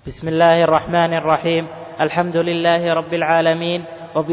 بسم الله الرحمن الرحيم. الحمد لله رب العالمين،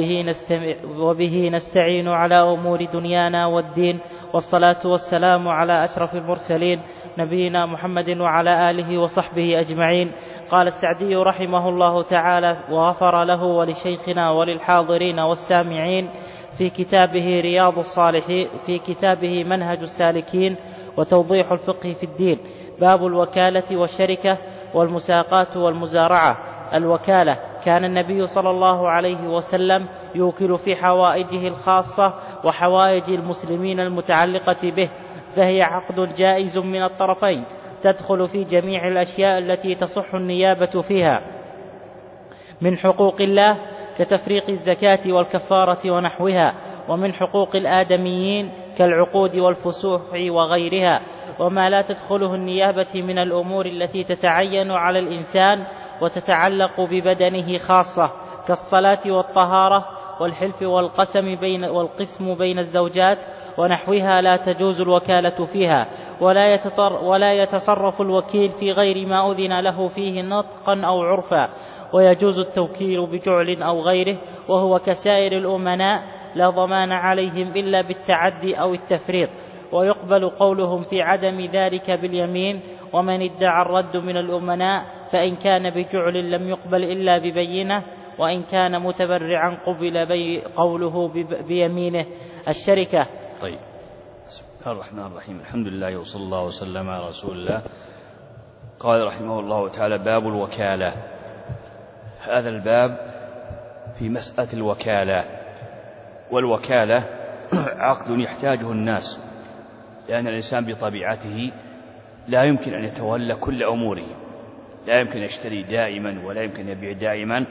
وبه نستعين على أمور دنيانا والدين، والصلاة والسلام على أشرف المرسلين نبينا محمد وعلى آله وصحبه أجمعين. قال السعدي رحمه الله تعالى وغفر له ولشيخنا وللحاضرين والسامعين في كتابه رياض الصالحين، في كتابه منهج السالكين وتوضيح الفقه في الدين، باب الوكالة والشركة والمساقات والمزارعة. الوكالة: كان النبي صلى الله عليه وسلم يوكل في حوائجه الخاصة وحوائج المسلمين المتعلقة به، فهي عقد جائز من الطرفين، تدخل في جميع الأشياء التي تصح النيابة فيها من حقوق الله كتفريق الزكاة والكفارة ونحوها، ومن حقوق الآدميين كالعقود والفسوح وغيرها، وما لا تدخله النيابة من الأمور التي تتعين على الإنسان وتتعلق ببدنه خاصة كالصلاة والطهارة والحلف والقسم بين الزوجات ونحوها، لا تجوز الوكالة فيها، ولا يتصرف الوكيل في غير ما أذن له فيه نطقا أو عرفا، ويجوز التوكيل بجعل أو غيره، وهو كسائر الأمناء لا ضمان عليهم إلا بالتعدي أو التفريط، ويقبل قولهم في عدم ذلك باليمين. ومن ادعى الرد من الأمناء فإن كان بجعل لم يقبل إلا ببينة، وإن كان متبرعا قبل قوله بيمينه. الشركة. طيب، بسم الله الرحمن الرحيم. الحمد لله وصلى الله وسلم على رسول الله. قال رحمه الله تعالى: باب الوكالة. هذا الباب في مسألة الوكالة، والوكالة عقد يحتاجه الناس، لأن الإنسان بطبيعته لا يمكن أن يتولى كل أموره، لا يمكن يشتري دائما ولا يمكن يبيع دائما،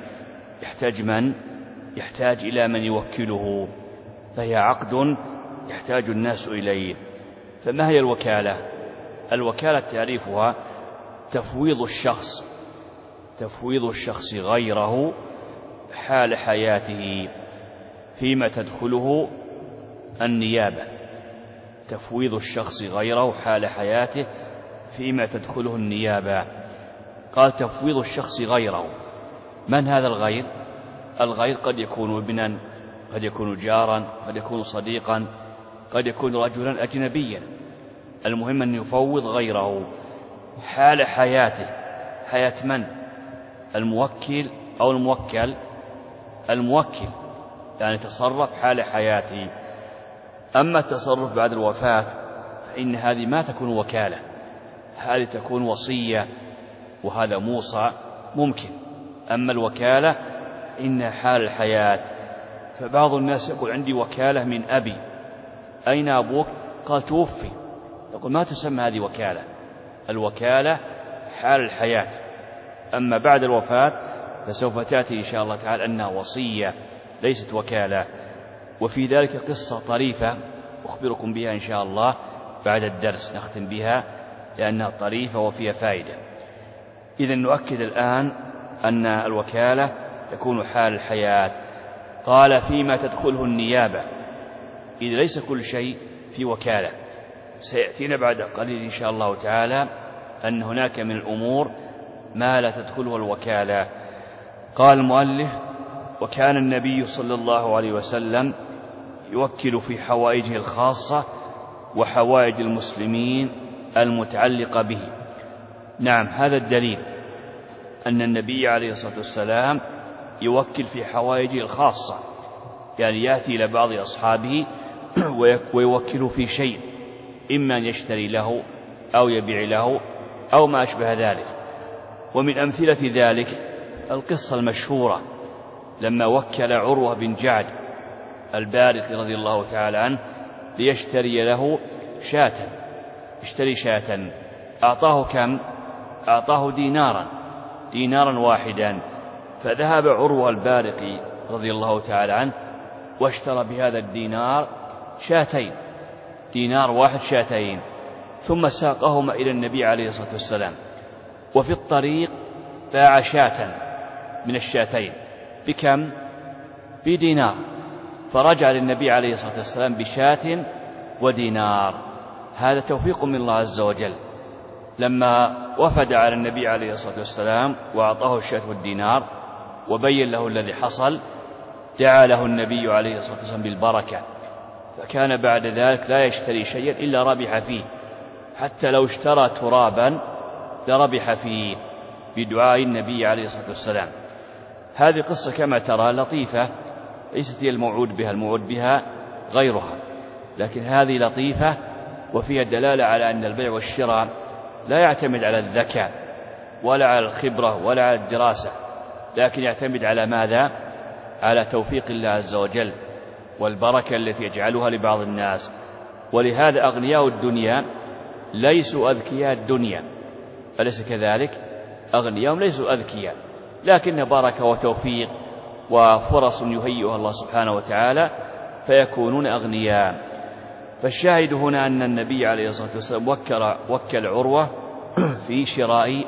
يحتاج إلى من يوكله، فهي عقد يحتاج الناس إليه. فما هي الوكالة؟ الوكالة تعريفها تفويض الشخص غيره حال حياته فيما تدخله النيابة. تفويض الشخص غيره حال حياته فيما تدخله النيابة. قال تفويض الشخص غيره. من هذا الغير؟ الغير قد يكون ابنا، قد يكون جارا، قد يكون صديقا، قد يكون رجلا أجنبيا. المهم أن يفوض غيره حال حياته. حياة من؟ الموكل أو الموكل؟ الموكل، يعني تصرف حال حياته. أما التصرف بعد الوفاة فإن هذه ما تكون وكالة، هذه تكون وصية، وهذا موصى ممكن. أما الوكالة إنها حال الحياة. فبعض الناس يقول عندي وكالة من أبي. أين أبوك؟ قال توفي. يقول ما تسمى هذه وكالة. الوكالة حال الحياة. أما بعد الوفاة فسوف تأتي إن شاء الله تعالى أنها وصية ليست وكالة. وفي ذلك قصة طريفة أخبركم بها إن شاء الله بعد الدرس، نختم بها لأنها طريفة وفيها فائدة. إذن نؤكد الآن أن الوكالة تكون حال الحياة. قال فيما تدخله النيابة، إذا ليس كل شيء في وكالة. سيأتينا بعد قليل إن شاء الله تعالى أن هناك من الأمور ما لا تدخله الوكالة. قال المؤلف: وكان النبي صلى الله عليه وسلم يوكل في حوائجه الخاصة وحوائج المسلمين المتعلقة به. نعم، هذا الدليل أن النبي عليه الصلاة والسلام يوكل في حوائجه الخاصة، يعني يأتي إلى بعض أصحابه ويوكله في شيء، إما أن يشتري له أو يبيع له أو ما أشبه ذلك. ومن أمثلة ذلك القصة المشهورة لما وكل عروة بن جعد البارقي رضي الله تعالى عنه ليشتري له شاة. اشتري شاة، أعطاه كم؟ أعطاه دينارا واحدا. فذهب عروة البارقي رضي الله تعالى عنه واشترى بهذا الدينار شاتين، دينار واحد شاتين، ثم ساقهما إلى النبي عليه الصلاة والسلام. وفي الطريق باع شاة من الشاتين بكم؟ بدينار. فرجع للنبي عليه الصلاة والسلام بشاة ودينار. هذا توفيق من الله عز وجل. لما وفد على النبي عليه الصلاة والسلام وأعطاه الشاة والدينار وبين له الذي حصل، دعا له النبي عليه الصلاة والسلام بالبركة، فكان بعد ذلك لا يشتري شيئا إلا ربح فيه، حتى لو اشترى ترابا لربح فيه بدعاء النبي عليه الصلاة والسلام. هذه قصة كما ترى لطيفة، ليست هي الموعود بها، الموعود بها غيرها، لكن هذه لطيفة وفيها دلالة على أن البيع والشراء لا يعتمد على الذكاء ولا على الخبرة ولا على الدراسة، لكن يعتمد على ماذا؟ على توفيق الله عز وجل والبركة التي يجعلها لبعض الناس. ولهذا أغنياء الدنيا ليسوا أذكياء الدنيا، أليس كذلك؟ أغنياءهم ليسوا أذكياء، لكن بركة وتوفيق وفرص يهيئها الله سبحانه وتعالى فيكونون أغنياء. فالشاهد هنا أن النبي عليه الصلاة والسلام وكل عروة في شراء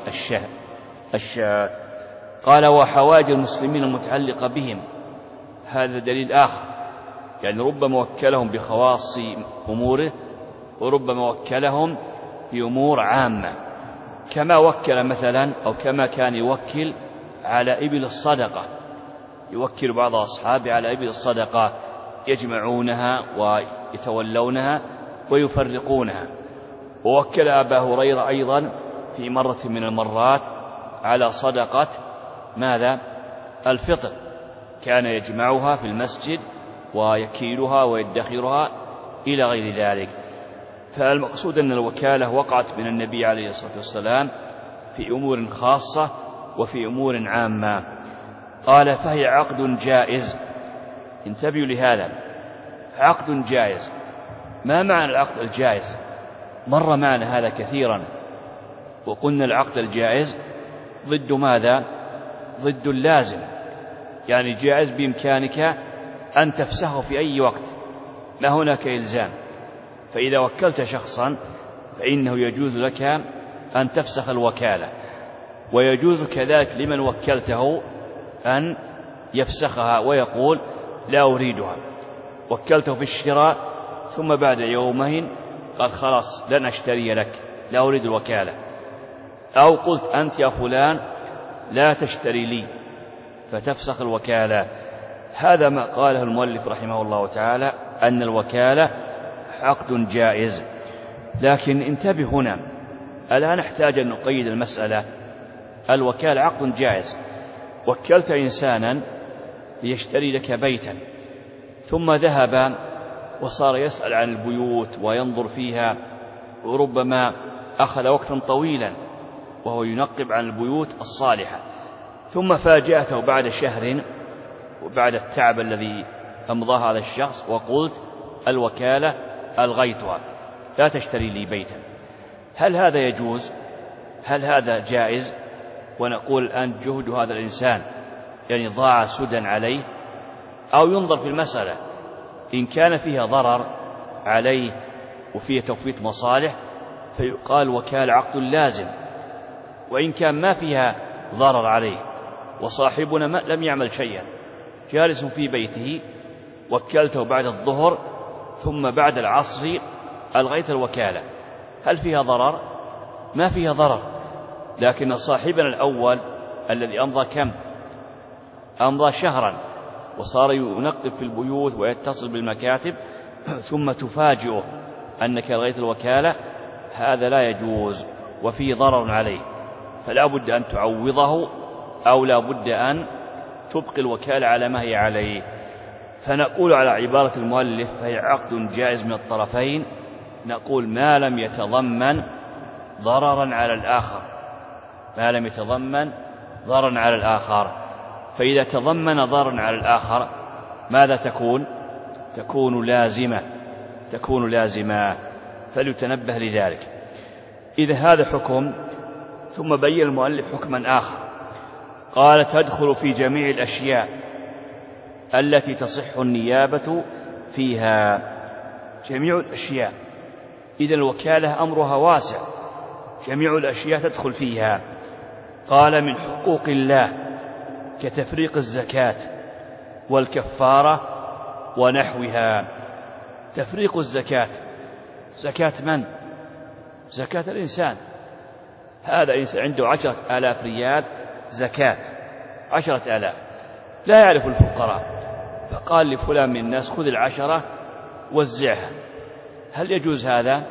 الشاة. قال وحوائج المسلمين المتعلقة بهم، هذا دليل آخر، يعني ربما وكلهم بخواص أموره وربما وكلهم بأمور عامة، كما وكل مثلا أو كما كان يوكل على إبل الصدقة، يوكل بعض أصحابه على إبل الصدقة يجمعونها ويتولونها ويفرقونها. ووكل أبا هريرة أيضا في مرة من المرات على صدقة ماذا؟ الفطر، كان يجمعها في المسجد ويكيلها ويدخرها إلى غير ذلك. فالمقصود أن الوكالة وقعت من النبي عليه الصلاة والسلام في أمور خاصة وفي أمور عامة. قال فهي عقد جائز. انتبهوا لهذا، عقد جائز. ما معنى العقد الجائز؟ مر معنا هذا كثيرا، وقلنا العقد الجائز ضد ماذا؟ ضد اللازم، يعني جائز بإمكانك أن تفسخه في أي وقت، ما هناك إلزام. فإذا وكلت شخصا فإنه يجوز لك أن تفسخ الوكالة، ويجوز كذلك لمن وكلته أن يفسخها ويقول لا أريدها. وكلته في الشراء ثم بعد يومين قال خلاص لن أشتري لك، لا أريد الوكالة. أو قلت أنت يا فلان لا تشتري لي، فتفسخ الوكالة. هذا ما قاله المؤلف رحمه الله تعالى، أن الوكالة عقد جائز. لكن انتبه هنا، الآن نحتاج أن نقيد المسألة. الوكالة عقد جائز، وكلت إنسانا ليشتري لك بيتا، ثم ذهب وصار يسأل عن البيوت وينظر فيها، وربما أخذ وقتا طويلا وهو ينقب عن البيوت الصالحة، ثم فاجأته بعد شهر وبعد التعب الذي أمضاه هذا الشخص وقلت الوكالة ألغيتها، لا تشتري لي بيتا. هل هذا يجوز؟ هل هذا جائز؟ ونقول الآن جهد هذا الإنسان يعني ضاع سدى عليه، أو ينظر في المسألة إن كان فيها ضرر عليه وفيه توفيت مصالح فيقال وكالة عقد لازم، وإن كان ما فيها ضرر عليه وصاحبنا لم يعمل شيئا، جالس في بيته وكلته بعد الظهر ثم بعد العصر ألغيت الوكالة، هل فيها ضرر؟ ما فيها ضرر. لكن صاحبنا الأول الذي أمضى كم؟ أمضى شهرا وصار ينقب في البيوت ويتصل بالمكاتب، ثم تفاجئه أنك ألغيت الوكالة، هذا لا يجوز وفيه ضرر عليه، فلا بد أن تعوضه أو لا بد أن تبقي الوكالة على ما هي عليه. فنقول على عبارة المؤلف فهي عقد جائز من الطرفين، نقول ما لم يتضمن ضررا على الآخر، ما لم يتضمن ضررا على الآخر. فإذا تضمن ضررا على الآخر ماذا تكون؟ تكون لازمة، فليتنبه لذلك. إذا هذا حكم، ثم بين المؤلف حكما آخر، قال تدخل في جميع الأشياء التي تصح النيابة فيها. جميع الأشياء، إذا الوكالة أمرها واسع، جميع الأشياء تدخل فيها. قال من حقوق الله كتفريق الزكاة والكفارة ونحوها. تفريق الزكاة، زكاة من؟ زكاة الإنسان، هذا إنسان عنده 10,000 ريال زكاة، 10,000، لا يعرف الفقراء، فقال لفلان من الناس خذ 10 وزعها. هل يجوز هذا؟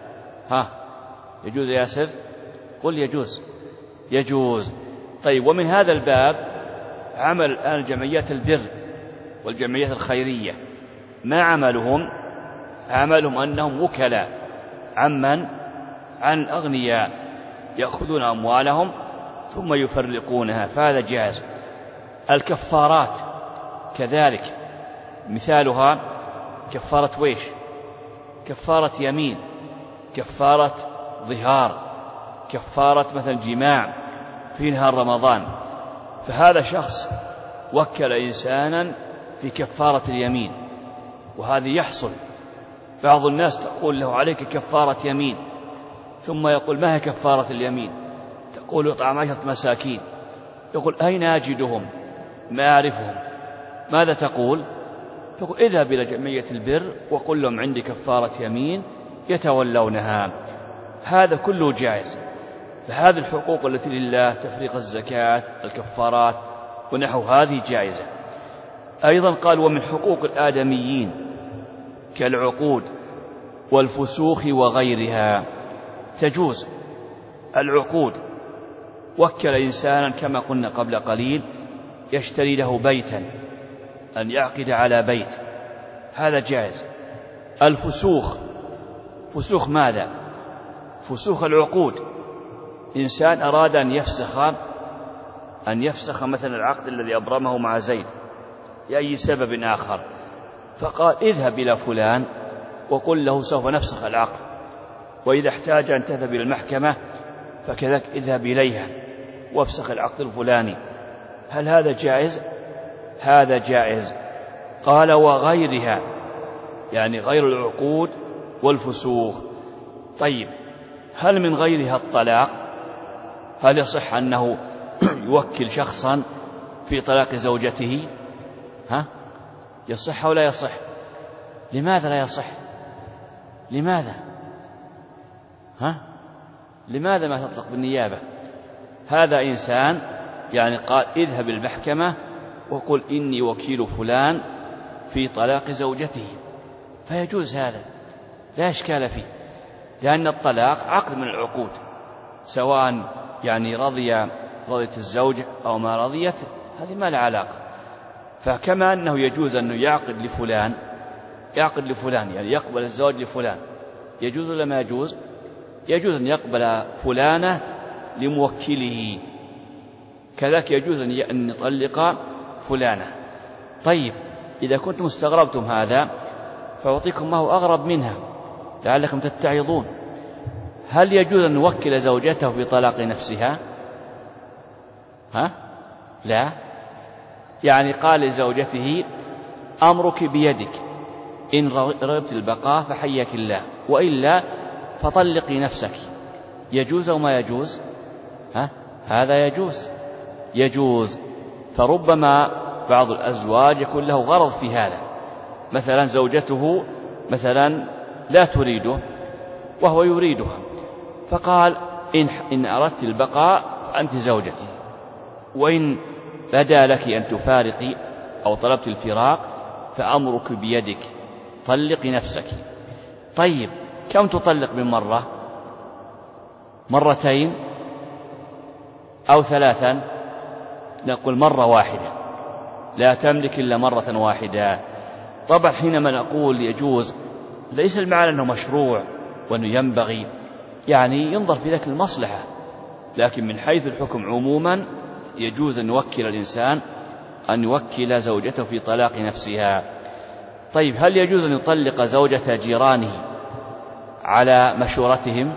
يجوز ياسر؟ قل يجوز. يجوز. طيب، ومن هذا الباب عمل الآن جمعيات البر والجمعيات الخيرية، ما عملهم أنهم وكلاء عن الأغنياء، يأخذون أموالهم ثم يفرقونها، فهذا جائز. الكفارات كذلك، مثالها كفارة ويش؟ كفارة يمين، كفارة ظهار، كفارة مثلا جماع في نهار رمضان. فهذا شخص وكل إنسانا في كفارة اليمين، وهذه يحصل. بعض الناس تقول له عليك كفارة يمين، ثم يقول ما هي كفارة اليمين؟ تقول اطعم 10 مساكين. يقول أين أجدهم؟ ما أعرفهم. ماذا تقول؟ تقول اذهب إلى جمعية البر وقل لهم عندي كفارة يمين يتولونها. هذا كله جائز. فهذه الحقوق التي لله، تفريق الزكاة، الكفارات ونحو هذه جائزة. أيضا قال ومن حقوق الآدميين كالعقود والفسوخ وغيرها تجوز. العقود، وكل إنسانا كما قلنا قبل قليل يشتري له بيتا، أن يعقد على بيت، هذا جائز. الفسوخ، فسوخ ماذا؟ فسوخ العقود. إنسان أراد أن يفسخ مثلا العقد الذي أبرمه مع زيد لأي سبب آخر، فقال اذهب إلى فلان وقل له سوف نفسخ العقد، وإذا احتاج أن تذهب إلى المحكمة فكذلك اذهب إليها وافسخ العقد الفلاني. هل هذا جائز؟ هذا جائز. قال وغيرها، يعني غير العقود والفسوخ. طيب، هل من غيرها الطلاق؟ هل يصح أنه يوكل شخصا في طلاق زوجته؟ يصح أو لا يصح؟ لماذا لا يصح؟ لماذا؟ لماذا ما تطلق بالنيابة؟ هذا إنسان يعني قال اذهب المحكمة وقل إني وكيل فلان في طلاق زوجته، فيجوز هذا، لا إشكال فيه، لأن الطلاق عقد من العقود، سواء يعني رضيت الزوجة أو ما رضيت، هذه ما لها علاقة. فكما أنه يجوز أنه يعقد لفلان يعني يقبل الزواج لفلان، يجوز ولا ما يجوز؟ يجوز أن يقبل فلانة لموكله، كذلك يجوز أن يطلق فلانة. طيب، إذا كنتم استغربتم هذا فأعطيكم ما هو أغرب منها لعلكم تتعظون. هل يجوز أن يوكل زوجته في طلاق نفسها؟ لا. يعني قال لزوجته أمرك بيدك، إن رغبت البقاء فحياك الله، وإلا فطلقي نفسك. يجوز أو ما يجوز؟ هذا يجوز. فربما بعض الأزواج يكون له غرض في هذا، مثلا زوجته مثلا لا تريده وهو يريدها، فقال إن أردت البقاء فأنت زوجتي، وإن بدا لك أن تفارقي أو طلبت الفراق فأمرك بيدك، طلقي نفسك. طيب، كم تطلق من مرة؟ مرتين أو 3؟ نقول مرة واحدة، لا تملك إلا مرة واحدة. طبعا حينما نقول يجوز ليس المعنى أنه مشروع وأنه ينبغي، يعني ينظر في ذلك المصلحة، لكن من حيث الحكم عموما يجوز أن يوكل الإنسان أن يوكل زوجته في طلاق نفسها. طيب، هل يجوز أن يطلق زوجة جيرانه على مشورتهم؟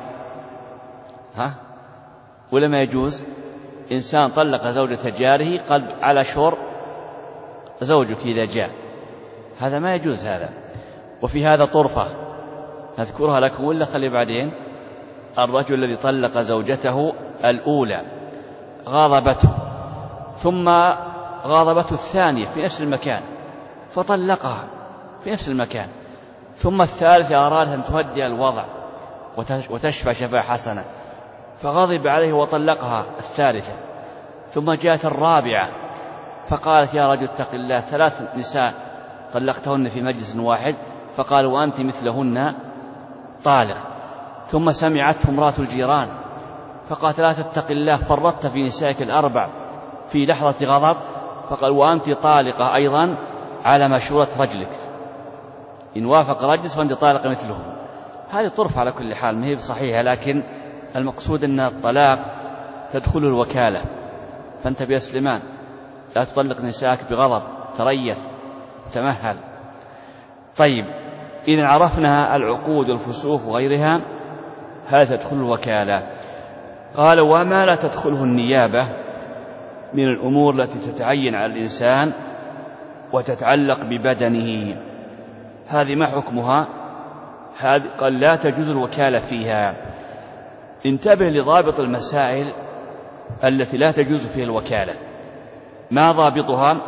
ولا ما يجوز؟ إنسان طلق زوجة جاره قال على شور زوجك إذا جاء، هذا ما يجوز هذا. وفي هذا طرفة أذكرها لكم ولا خلي بعدين. الرجل الذي طلق زوجته الأولى غاضبته، ثم غاضبته الثانية في نفس المكان فطلقها في نفس المكان، ثم الثالثة أرادت أن تهدئ الوضع وتشفى شفاء حسنة فغضب عليه وطلقها الثالثة. ثم جاءت الرابعة فقالت يا رجل اتق الله، 3 نساء طلقتهن في مجلس واحد، فقال وأنت مثلهن طالق. ثم سمعته امرأة الجيران فقالت لا تتق الله، فرطت في نسائك ال4 في لحظة غضب، فقال وأنت طالقة أيضا على مشورة رجلك، إن وافق رجل فأنت طالقة مثله. هذه طرف على كل حال، ما هي صحيحة، لكن المقصود أن الطلاق تدخل الوكالة. فانتبه يا سليمان، لا تطلق نسائك بغضب، تريث تمهل. طيب، إذا عرفنا العقود والفسوق وغيرها، هذا تدخل الوكالة. قال وما لا تدخله النيابة من الأمور التي تتعين على الإنسان وتتعلق ببدنه، هذه ما حكمها؟ هذه قال لا تجوز الوكالة فيها. انتبه لضابط المسائل التي لا تجوز فيها الوكالة. ما ضابطها؟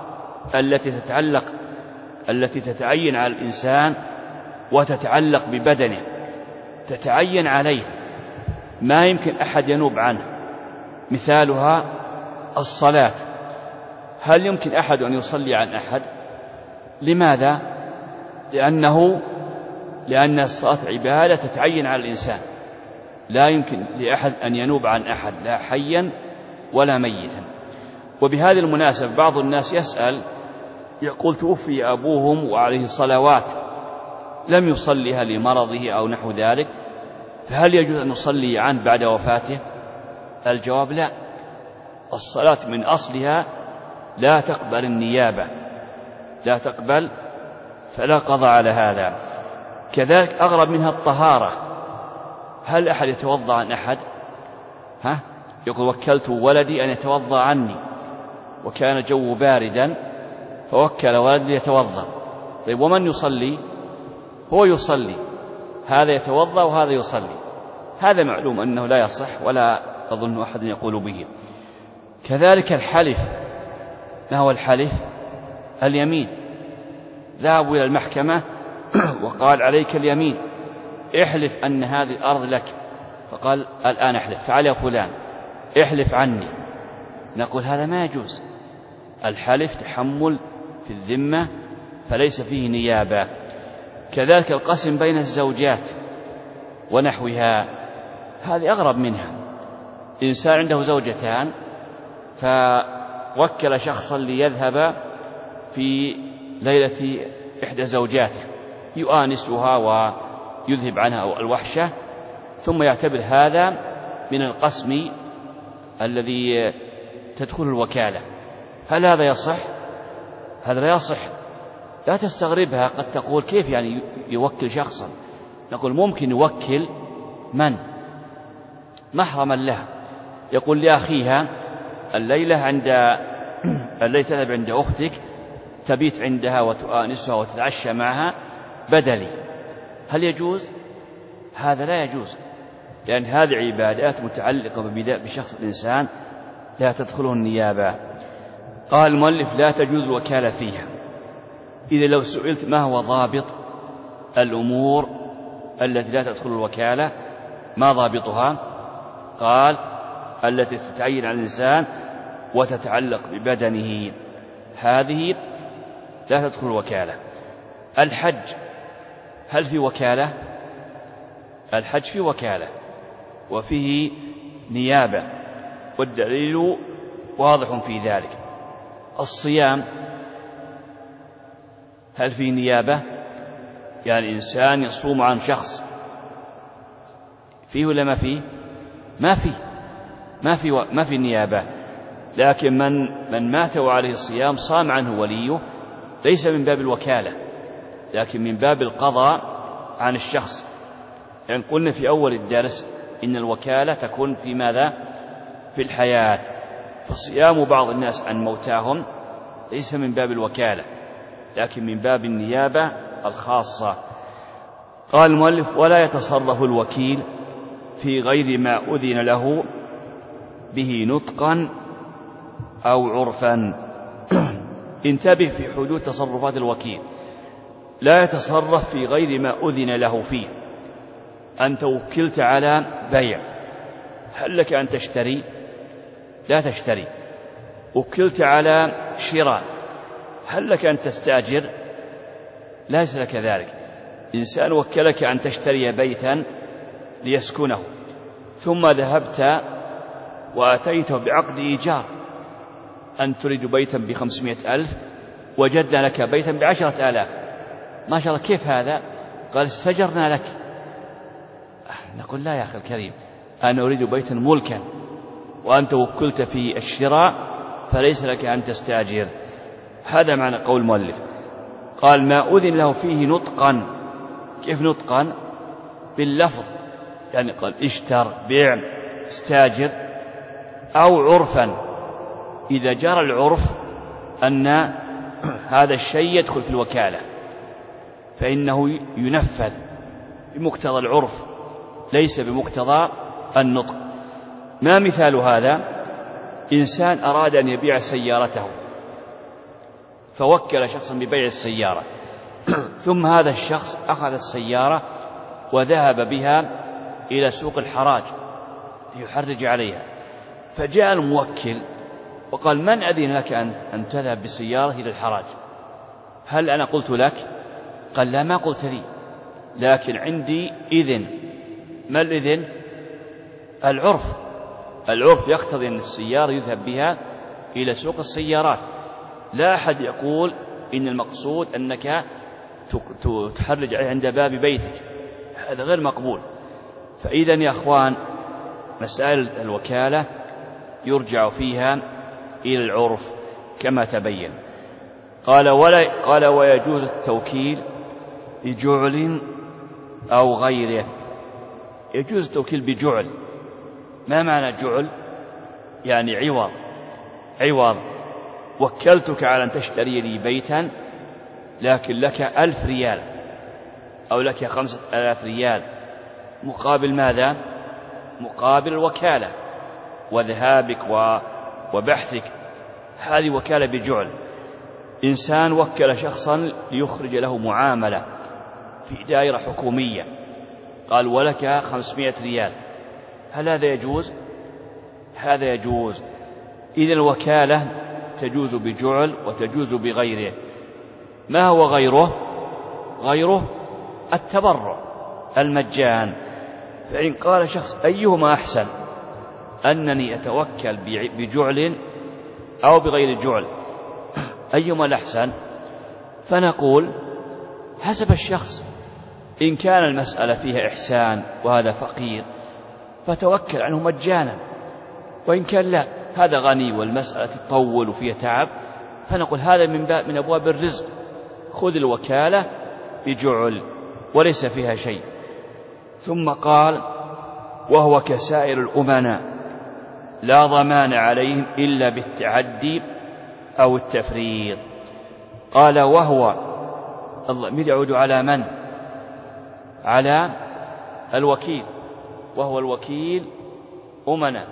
التي تتعين على الإنسان وتتعلق ببدنه، تتعين عليه، ما يمكن أحد ينوب عنه. مثالها الصلاة، هل يمكن أحد أن يصلي عن أحد؟ لماذا؟ لأن الصلاة عبادة تتعين على الإنسان، لا يمكن لأحد أن ينوب عن أحد، لا حيا ولا ميتا. وبهذه المناسبة بعض الناس يسأل يقول توفي أبوهم وعليه صلوات لم يصليها لمرضه أو نحو ذلك، فهل يجوز أن نصلي عنه بعد وفاته؟ الجواب لا. الصلاة من أصلها لا تقبل النيابة، لا تقبل، فلا قضاء على هذا. كذلك أغرب منها الطهارة، هل أحد يتوضأ عن أحد؟ يقول وكلت ولدي أن يتوضأ عني، وكان جو باردا فوكل ولدي يتوضأ. طيب ومن يصلي؟ هو يصلي، هذا يتوضأ وهذا يصلي، هذا معلوم أنه لا يصح ولا أظن أحد يقول به. كذلك الحلف، ما هو الحلف؟ اليمين. ذهبوا إلى المحكمة وقال عليك اليمين، احلف أن هذه الأرض لك، فقال الآن احلف، فعل يا فلان احلف عني. نقول هذا ما يجوز، الحلف تحمل في الذمة فليس فيه نيابة. كذلك القسم بين الزوجات ونحوها، هذه أغرب منها. إنسان عنده زوجتان فوكل شخصا ليذهب في ليلة إحدى زوجاته يؤانسها ويذهب عنها الوحشة، ثم يعتبر هذا من القسم الذي تدخل الوكالة. هل هذا يصح؟ هذا لا يصح. لا تستغربها، قد تقول كيف يعني يوكل شخصا؟ نقول ممكن يوكل من؟ محرما له، يقول لأخيها الليلة تذهب عند أختك، تبيت عندها وتؤانسها وتتعشى معها بدلي. هل يجوز؟ هذا لا يجوز، لأن هذه عبادات متعلقة بشخص الإنسان لا تدخله النيابة. قال المؤلف لا تجوز الوكالة فيها. إذا لو سئلت ما هو ضابط الأمور التي لا تدخل الوكالة، ما ضابطها؟ قال التي تتعين على الإنسان وتتعلق ببدنه، هذه لا تدخل الوكالة. الحج هل في وكالة؟ الحج في وكالة وفيه نيابة، والدليل واضح في ذلك. الصيام هل في نيابة؟ يعني إنسان يصوم عن شخص، فيه ولا ما فيه؟ ما في نيابة. لكن من مات وعليه الصيام صام عنه وليه، ليس من باب الوكالة لكن من باب القضاء عن الشخص. يعني قلنا في أول الدرس إن الوكالة تكون في ماذا؟ في الحياة، فصيام بعض الناس عن موتاهم ليس من باب الوكالة لكن من باب النيابة الخاصة. قال المؤلف ولا يتصرف الوكيل في غير ما أذن له به نطقا أو عرفا. انتبه في حدود تصرفات الوكيل، لا يتصرف في غير ما أذن له فيه. أنت وكلت على بيع هل لك أن تشتري؟ لا تشتري. وكلت على شراء، هل لك أن تستأجر؟ ليس لك ذلك. إنسان وكلك أن تشتري بيتا ليسكنه، ثم ذهبت وأتيته بعقد إيجار، أن تريد بيتا ب500,000 وجدنا لك بيتا ب10,000. ما شاء الله، كيف هذا؟ قال استجرنا لك. نقول لا يا أخي الكريم، أنا أريد بيتا ملكا وأنت وكلت في الشراء، فليس لك أن تستأجر. هذا معنى قول المؤلف. قال ما أذن له فيه نطقا. كيف نطقا؟ باللفظ، يعني قال اشتر، بيع، استاجر. أو عرفا، إذا جرى العرف أن هذا الشيء يدخل في الوكالة فإنه ينفذ بمقتضى العرف ليس بمقتضى النطق. ما مثال هذا؟ إنسان أراد أن يبيع سيارته فوكل شخصا ببيع السيارة، ثم هذا الشخص أخذ السيارة وذهب بها إلى سوق الحراج ليحرج عليها، فجاء الموكل وقال من أذن لك أن تذهب بالسيارة إلى الحراج؟ هل أنا قلت لك؟ قال لا، ما قلت لي، لكن عندي إذن. ما الإذن؟ العرف. العرف يقتضي أن السيارة يذهب بها إلى سوق السيارات. لا أحد يقول إن المقصود أنك تحرج عند باب بيتك، هذا غير مقبول. فإذا يا أخوان، مسائل الوكالة يرجع فيها إلى العرف كما تبين. قال ويجوز التوكيل بجعل أو غيره. يجوز التوكيل بجعل. ما معنى جعل؟ يعني عوض. وكلتك على أن تشتري لي بيتا، لكن لك 1000 ريال أو لك 5000 ريال، مقابل ماذا؟ مقابل الوكالة وذهابك وبحثك. هذه وكالة بجعل. إنسان وكل شخصا ليخرج له معاملة في دائرة حكومية، قال ولك 500 ريال، هل هذا يجوز؟ هذا يجوز. إذا الوكالة تجوز بجعل وتجوز بغيره. ما هو غيره؟ غيره التبرع، المجان. فإن قال شخص أيهما أحسن، أنني أتوكل بجعل أو بغير جعل، أيهما الأحسن؟ فنقول حسب الشخص. إن كان المسألة فيها إحسان وهذا فقير فتوكل عنه مجانا، وإن كان لا، هذا غني والمسألة تطول وفيها تعب، فنقول هذا من أبواب الرزق، خذ الوكالة بجعل وليس فيها شيء. ثم قال وهو كسائر الأمناء لا ضمان عليهم إلا بالتعدي أو التفريط. قال وهو الضمير يعود على من؟ على الوكيل، وهو الوكيل أمنا،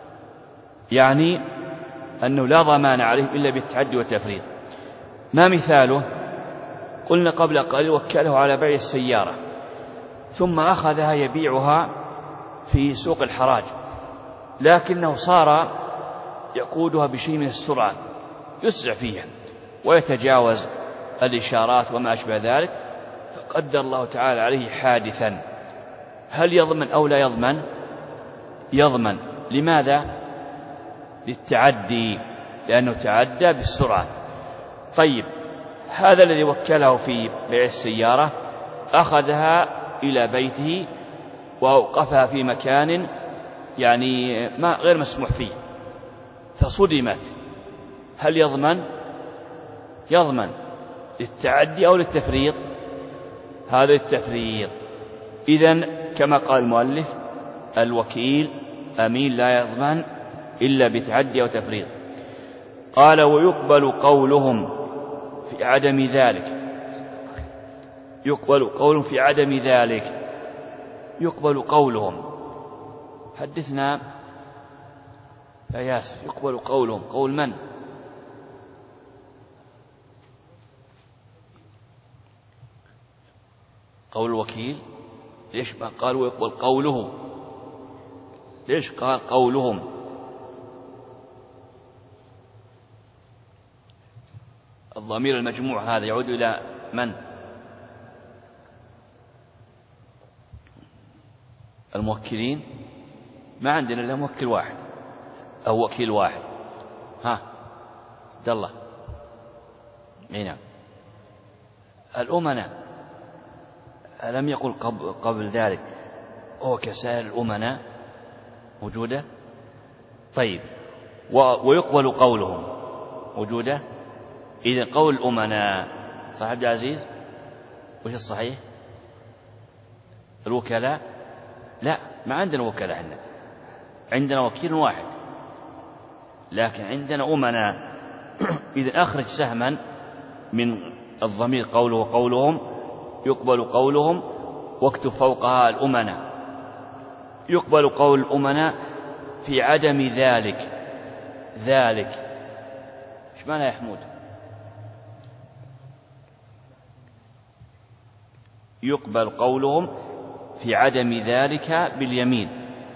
يعني أنه لا ضمان عليه إلا بالتعدي والتفريط. ما مثاله؟ قلنا قبل قليل وكله على بيع السيارة، ثم أخذها يبيعها في سوق الحراج، لكنه صار يقودها بشيء من السرعة، يسرع فيها ويتجاوز الإشارات وما أشبه ذلك، فقدر الله تعالى عليه حادثا. هل يضمن أو لا يضمن؟ يضمن. لماذا؟ للتعدي، لأنه تعدى بالسرعة. طيب، هذا الذي وكله في بيع السيارة أخذها إلى بيته وأوقفها في مكان يعني ما غير مسموح فيه فصدمت، هل يضمن؟ يضمن. للتعدي أو للتفريط؟ هذا التفريط. إذن كما قال المؤلف الوكيل أمين لا يضمن إلا بتعدي أو تفريط. قال ويقبل قولهم في عدم ذلك. يقبل قولهم في عدم ذلك. يقبل قولهم. حدثنا يا ياسر. يقبل قولهم. قول من؟ قول الوكيل. ليش ما قالوا يقبل قوله؟ ليش قال قولهم؟ الضمير المجموع هذا يعود إلى من؟ الموكلين؟ ما عندنا إلا موكل واحد أو وكيل واحد. ها عبد الله. نعم. الأمناء ألم يقل قبل ذلك أو كسائر الأمناء موجودة؟ طيب، ويقبل قولهم موجودة؟ إذن قول الأمناء صاحب عبد العزيز وش الصحيح؟ الوكلاء؟ لا، ما عندنا وكلاء، عندنا وكيل واحد، لكن عندنا أمناء. إذن أخرج سهما من الضمير قوله قولهم، يقبل قولهم، واكتب فوقها الأمناء. يقبل قول الأمناء في عدم ذلك إيش معنى يا حمود؟ يقبل قولهم في عدم ذلك باليمين.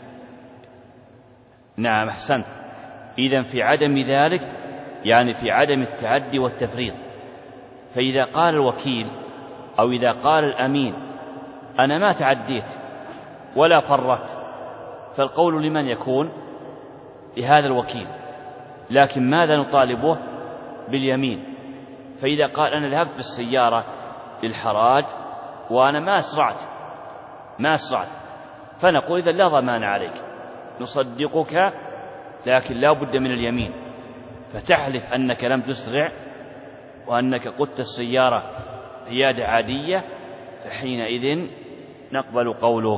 نعم أحسنت. إذن في عدم ذلك يعني في عدم التعدي والتفريط. فإذا قال الوكيل أو إذا قال الأمين أنا ما تعديت ولا فرطت، فالقول لمن يكون؟ لهذا الوكيل. لكن ماذا نطالبه؟ باليمين. فإذا قال أنا ذهبت بالسيارة للحراج وأنا ما أسرعت، فنقول إذا لا ضمان عليك، نصدقك، لكن لا بد من اليمين، فتحلف أنك لم تسرع وأنك قدت السيارة قيادة عادية، فحينئذ نقبل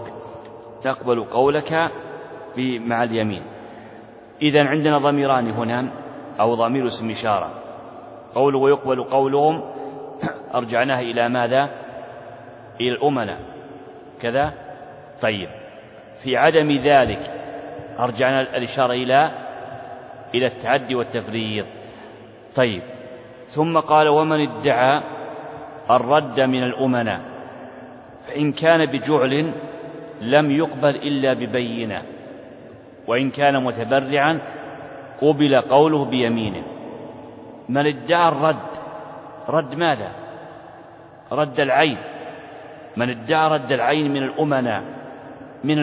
قولك مع اليمين. إذن عندنا ضميران هنا أو ضمير اسم إشارة. قوله ويقبل قولهم أرجعناها إلى ماذا؟ إلى الأمناء كذا. طيب، في عدم ذلك أرجعنا الإشارة إلى التعدي والتفريط. طيب، ثم قال ومن ادعى الرد من الأمناء فإن كان بجعل لم يقبل إلا ببينة، وإن كان متبرعا قبل قوله بيمينه. من ادعى رد ماذا؟ رد العين. من ادعى رد العين من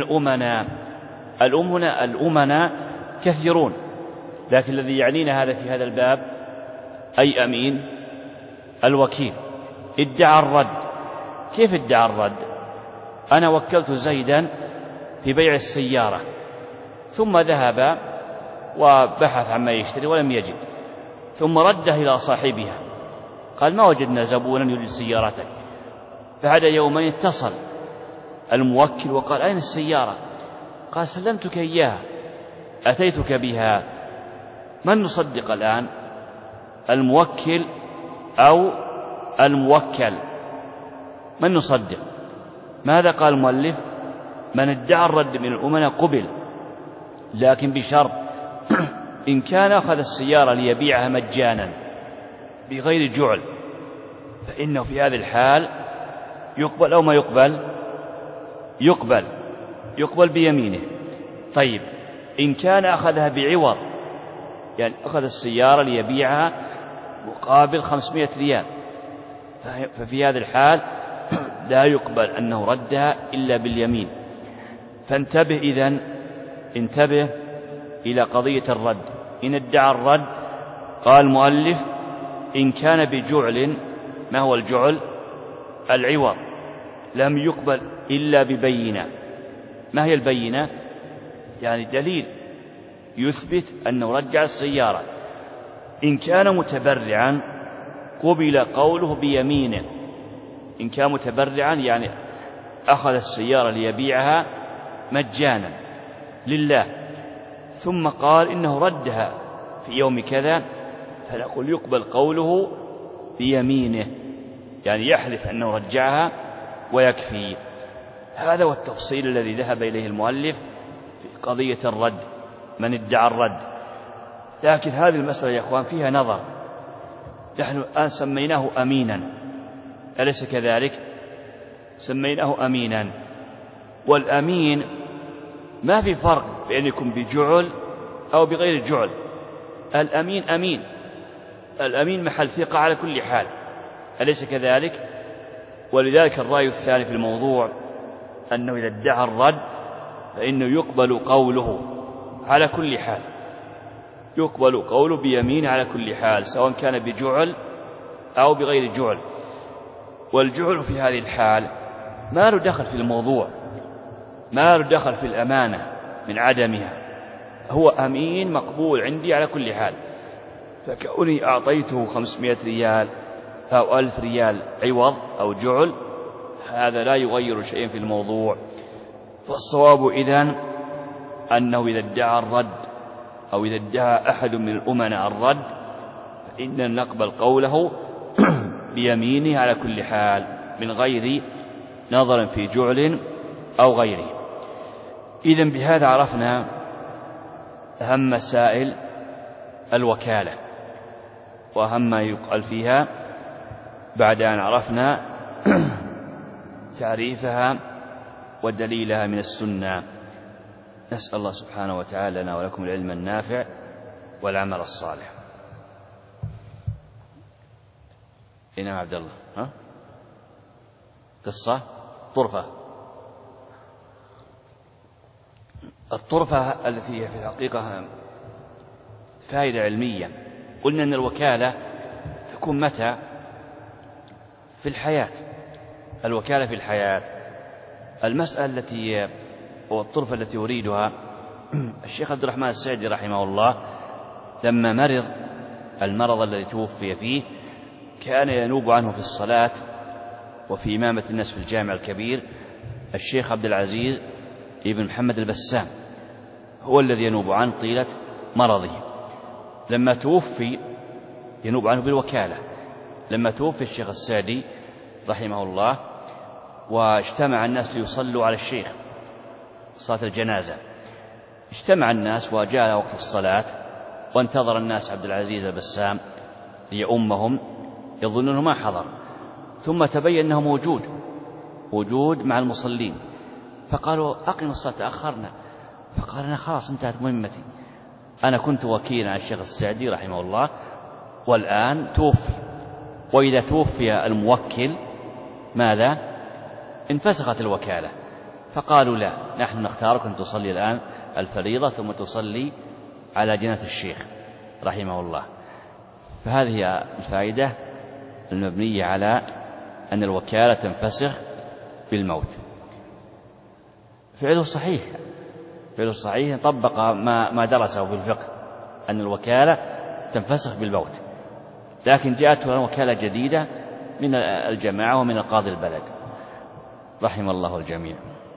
الأمناء كثيرون، لكن الذي يعنينا هذا في هذا الباب أي أمين؟ الوكيل. ادعى الرد. كيف ادعى الرد؟ أنا وكلت زيدا في بيع السيارة، ثم ذهب وبحث عما يشتري ولم يجد، ثم رده إلى صاحبها قال ما وجدنا زبونا يريد سيارتك. بعد يومين اتصل الموكل وقال أين السيارة؟ قال سلمتك إياها، أتيتك بها. من نصدق الآن؟ الموكل أو الموكل؟ من نصدق؟ ماذا قال المؤلف؟ من ادعى الرد من الأمناء قبل، لكن بشرط إن كان أخذ السيارة ليبيعها مجانا بغير جعل، فإنه في هذه الحال يقبل أو ما يقبل؟ يقبل بيمينه. طيب، إن كان أخذها بعوض، يعني أخذ السيارة ليبيعها مقابل 500 ريال، ففي هذه الحال لا يقبل أنه ردها إلا باليمين. فانتبه انتبه إلى قضية الرد. إن ادعى الرد قال المؤلف إن كان بجعل. ما هو الجعل؟ العوض. لم يقبل إلا ببينة. ما هي البينة؟ يعني دليل يثبت أنه رجع السيارة. إن كان متبرعا قبل قوله بيمينه. إن كان متبرعا يعني أخذ السيارة ليبيعها مجانا لله، ثم قال إنه ردها في يوم كذا، فنقول يقبل قوله بيمينه، يعني يحلف أنه رجعها ويكفي. هذا هو التفصيل الذي ذهب إليه المؤلف في قضية الرد، من ادعى الرد. لكن هذه المسألة يا أخوان فيها نظر. نحن الآن سميناه أمينا، أليس كذلك؟ سميناه أمينا، والأمين ما في فرق بأن يكون بجعل أو بغير جعل. الأمين أمين، الأمين محل ثقة على كل حال، أليس كذلك؟ ولذلك الرأي الثاني في الموضوع أنه إذا ادعى الرد فإنه يقبل قوله على كل حال، يقبل قوله بيمين على كل حال، سواء كان بجعل أو بغير جعل. والجعل في هذه الحال ما له دخل في الموضوع، ما له دخل في الأمانة من عدمها، هو أمين مقبول عندي على كل حال. فكوني أعطيته 500 ريال أو 1000 ريال عوض أو جعل، هذا لا يغير شيئا في الموضوع. فالصواب إذن أنه إذا ادعى الرد أو إذا ادعى أحد من الأمناء الرد فإننا نقبل قوله بيمينه على كل حال من غير نظر في جعل أو غيره. إذن بهذا عرفنا أهم مسائل الوكالة وأهم ما يقال فيها بعد أن عرفنا تعريفها ودليلها من السنة. نسأل الله سبحانه وتعالى لنا ولكم العلم النافع والعمل الصالح. نعم عبد الله، قصة طرفة. الطرفة التي هي في الحقيقة فائدة علمية. قلنا أن الوكالة تكون متى؟ في الحياة، الوكالة في الحياة. المسألة التي والطرفة التي أريدها، الشيخ عبد الرحمن السعدي رحمه الله لما مرض المرض الذي توفي فيه كان ينوب عنه في الصلاة وفي إمامة الناس في الجامع الكبير الشيخ عبد العزيز ابن محمد البسام، هو الذي ينوب عنه طيلة مرضه. لما توفي ينوب عنه بالوكالة. لما توفي الشيخ السعدي رحمه الله واجتمع الناس ليصلوا على الشيخ صلاة الجنازة، اجتمع الناس وجاء وقت الصلاة وانتظر الناس عبد العزيز البسام ليؤمهم، يظنونه ما حضر، ثم تبين أنه موجود مع المصلين، فقالوا أقم الصلاة تأخرنا. فقال أنا خلاص انتهت مهمتي، أنا كنت وكيلا على الشيخ السعدي رحمه الله والآن توفي، وإذا توفي الموكل ماذا؟ انفسخت الوكالة. فقالوا لا، نحن نختارك أن تصلي الآن الفريضة ثم تصلي على جنازة الشيخ رحمه الله. فهذه الفائدة المبنية على أن الوكالة تنفسخ بالموت. فعله صحيح طبق ما درسه في الفقه أن الوكالة تنفسخ بالموت، لكن جاءته وكالة جديدة من الجماعة ومن القاضي البلد رحم الله الجميع.